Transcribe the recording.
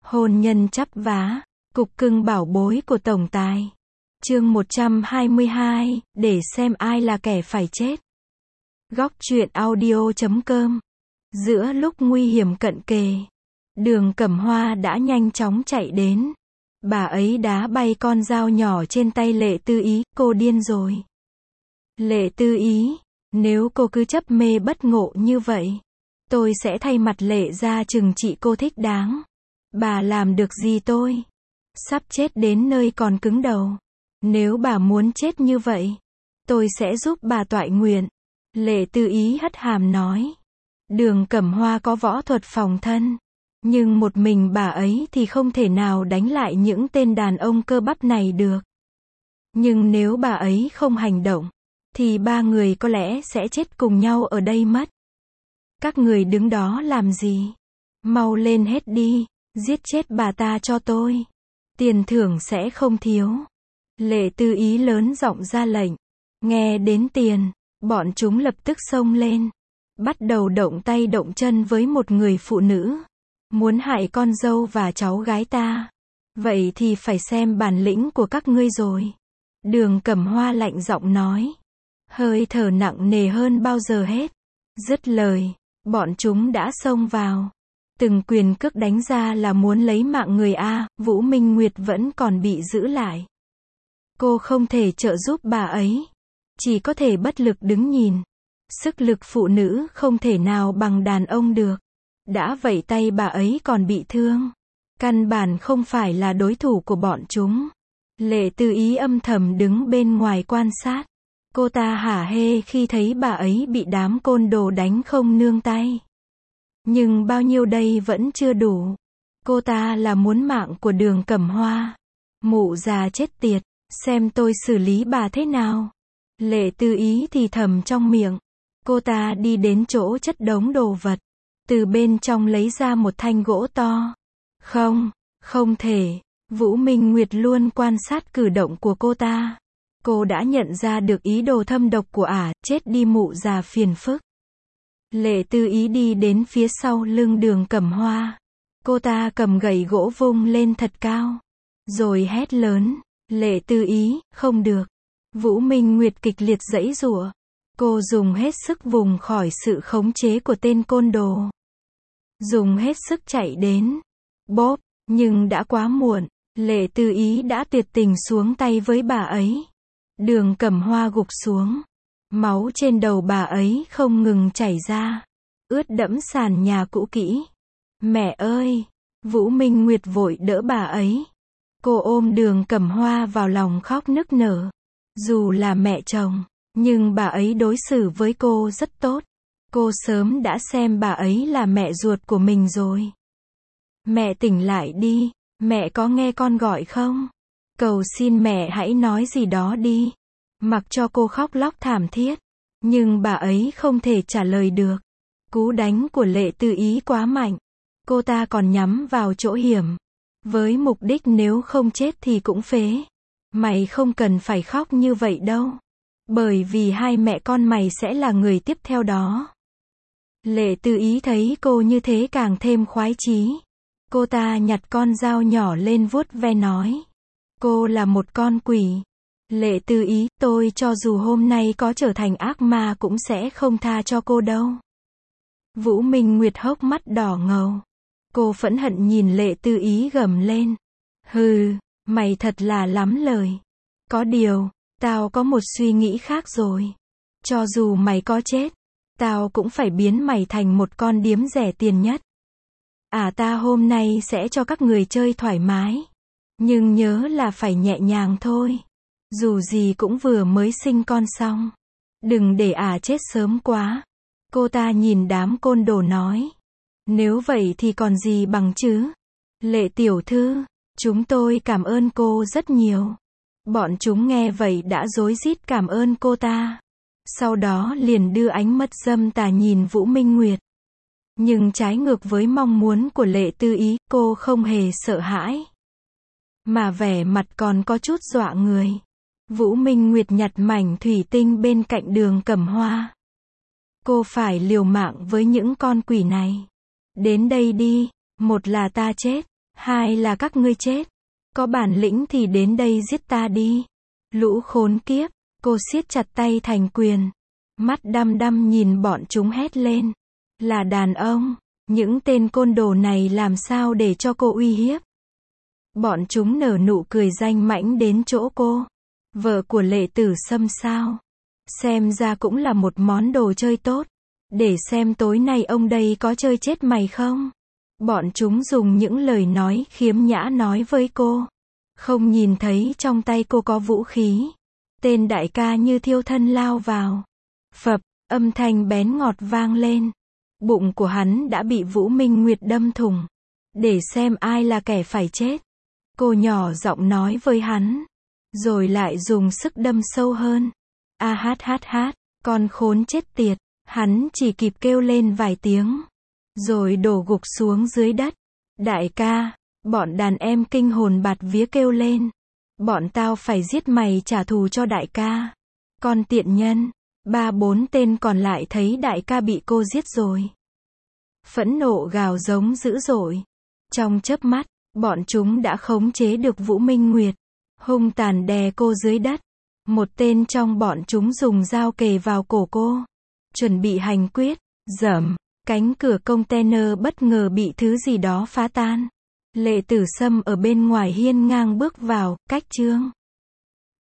Hôn nhân chắp vá, cục cưng bảo bối của tổng tài. Chương 122, để xem ai là kẻ phải chết. Góc truyện audio.com. Giữa lúc nguy hiểm cận kề, Đường Cẩm Hoa đã nhanh chóng chạy đến. Bà ấy đá bay con dao nhỏ trên tay Lệ Tư Ý, cô điên rồi. Lệ Tư Ý, nếu cô cứ chấp mê bất ngộ như vậy, tôi sẽ thay mặt Lệ ra trừng trị cô thích đáng. Bà làm được gì tôi? Sắp chết đến nơi còn cứng đầu. Nếu bà muốn chết như vậy, tôi sẽ giúp bà toại nguyện. Lệ Tư Ý hất hàm nói. Đường Cẩm Hoa có võ thuật phòng thân, nhưng một mình bà ấy thì không thể nào đánh lại những tên đàn ông cơ bắp này được. Nhưng nếu bà ấy không hành động, thì ba người có lẽ sẽ chết cùng nhau ở đây mất. Các người đứng đó làm gì? Mau lên hết đi, giết chết bà ta cho tôi. Tiền thưởng sẽ không thiếu. Lệ Tư Ý lớn giọng ra lệnh. Nghe đến tiền, bọn chúng lập tức xông lên, bắt đầu động tay động chân với một người phụ nữ. Muốn hại con dâu và cháu gái ta, vậy thì phải xem bản lĩnh của các ngươi rồi. Đường Cẩm Hoa lạnh giọng nói, hơi thở nặng nề hơn bao giờ hết. Dứt lời, bọn chúng đã xông vào. Từng quyền cước đánh ra là muốn lấy mạng người a. Vũ Minh Nguyệt vẫn còn bị giữ lại. Cô không thể trợ giúp bà ấy, chỉ có thể bất lực đứng nhìn. Sức lực phụ nữ không thể nào bằng đàn ông được. Đã vậy tay bà ấy còn bị thương, căn bản không phải là đối thủ của bọn chúng. Lệ Tư Ý âm thầm đứng bên ngoài quan sát. Cô ta hả hê khi thấy bà ấy bị đám côn đồ đánh không nương tay. Nhưng bao nhiêu đây vẫn chưa đủ. Cô ta là muốn mạng của Đường Cẩm Hoa. Mụ già chết tiệt, xem tôi xử lý bà thế nào. Lệ Tư Ý thì thầm trong miệng. Cô ta đi đến chỗ chất đống đồ vật, từ bên trong lấy ra một thanh gỗ to. Không thể. Vũ Minh Nguyệt luôn quan sát cử động của cô ta. Cô đã nhận ra được ý đồ thâm độc của ả, chết đi mụ già phiền phức. Lệ Tư Ý đi đến phía sau lưng Đường Cẩm Hoa. Cô ta cầm gậy gỗ vung lên thật cao, rồi hét lớn. Lệ Tư Ý, không được. Vũ Minh Nguyệt kịch liệt giãy giụa. Cô dùng hết sức vùng khỏi sự khống chế của tên côn đồ. Dùng hết sức chạy đến. Bóp, nhưng đã quá muộn. Lệ Tư Ý đã tuyệt tình xuống tay với bà ấy. Đường Cẩm Hoa gục xuống. Máu trên đầu bà ấy không ngừng chảy ra, ướt đẫm sàn nhà cũ kỹ. Mẹ ơi! Vũ Minh Nguyệt vội đỡ bà ấy. Cô ôm Đường Cẩm Hoa vào lòng khóc nức nở. Dù là mẹ chồng, nhưng bà ấy đối xử với cô rất tốt. Cô sớm đã xem bà ấy là mẹ ruột của mình rồi. Mẹ tỉnh lại đi, mẹ có nghe con gọi không? Cầu xin mẹ hãy nói gì đó đi. Mặc cho cô khóc lóc thảm thiết, nhưng bà ấy không thể trả lời được. Cú đánh của Lệ Tư Ý quá mạnh. Cô ta còn nhắm vào chỗ hiểm, với mục đích nếu không chết thì cũng phế. Mày không cần phải khóc như vậy đâu, bởi vì hai mẹ con mày sẽ là người tiếp theo đó. Lệ Tư Ý thấy cô như thế càng thêm khoái chí. Cô ta nhặt con dao nhỏ lên vuốt ve nói. Cô là một con quỷ. Lệ Tư Ý, tôi cho dù hôm nay có trở thành ác ma cũng sẽ không tha cho cô đâu. Vũ Minh Nguyệt hốc mắt đỏ ngầu. Cô phẫn hận nhìn Lệ Tư Ý gầm lên. Hừ, mày thật là lắm lời. Có điều, tao có một suy nghĩ khác rồi. Cho dù mày có chết, tao cũng phải biến mày thành một con điếm rẻ tiền nhất. Ta hôm nay sẽ cho các người chơi thoải mái. Nhưng nhớ là phải nhẹ nhàng thôi. Dù gì cũng vừa mới sinh con xong. Đừng để chết sớm quá. Cô ta nhìn đám côn đồ nói. Nếu vậy thì còn gì bằng chứ. Lệ tiểu thư, chúng tôi cảm ơn cô rất nhiều. Bọn chúng nghe vậy đã rối rít cảm ơn cô ta. Sau đó liền đưa ánh mắt dâm tà nhìn Vũ Minh Nguyệt. Nhưng trái ngược với mong muốn của Lệ Tư Ý, cô không hề sợ hãi, mà vẻ mặt còn có chút dọa người. Vũ Minh Nguyệt nhặt mảnh thủy tinh bên cạnh Đường Cẩm Hoa. Cô phải liều mạng với những con quỷ này. Đến đây đi, một là ta chết, hai là các ngươi chết. Có bản lĩnh thì đến đây giết ta đi. Lũ khốn kiếp, cô siết chặt tay thành quyền. Mắt đăm đăm nhìn bọn chúng hét lên. Là đàn ông, những tên côn đồ này làm sao để cho cô uy hiếp. Bọn chúng nở nụ cười danh mãnh đến chỗ cô. Vợ của Lệ Tử Sâm sao? Xem ra cũng là một món đồ chơi tốt. Để xem tối nay ông đây có chơi chết mày không? Bọn chúng dùng những lời nói khiếm nhã nói với cô. Không nhìn thấy trong tay cô có vũ khí. Tên đại ca như thiêu thân lao vào. Phập, âm thanh bén ngọt vang lên. Bụng của hắn đã bị Vũ Minh Nguyệt đâm thủng. Để xem ai là kẻ phải chết. Cô nhỏ giọng nói với hắn. Rồi lại dùng sức đâm sâu hơn. A hát hát hát, con khốn chết tiệt. Hắn chỉ kịp kêu lên vài tiếng. Rồi đổ gục xuống dưới đất. Đại ca, bọn đàn em kinh hồn bạt vía kêu lên. Bọn tao phải giết mày trả thù cho đại ca. Con tiện nhân. 3-4 tên còn lại thấy đại ca bị cô giết rồi. Phẫn nộ gào giống dữ dội. Trong chớp mắt, bọn chúng đã khống chế được Vũ Minh Nguyệt. Hung tàn đè cô dưới đất. Một tên trong bọn chúng dùng dao kề vào cổ cô. Chuẩn bị hành quyết. Dẫm. Cánh cửa container bất ngờ bị thứ gì đó phá tan. Lệ Tử Sâm ở bên ngoài hiên ngang bước vào, cách chương.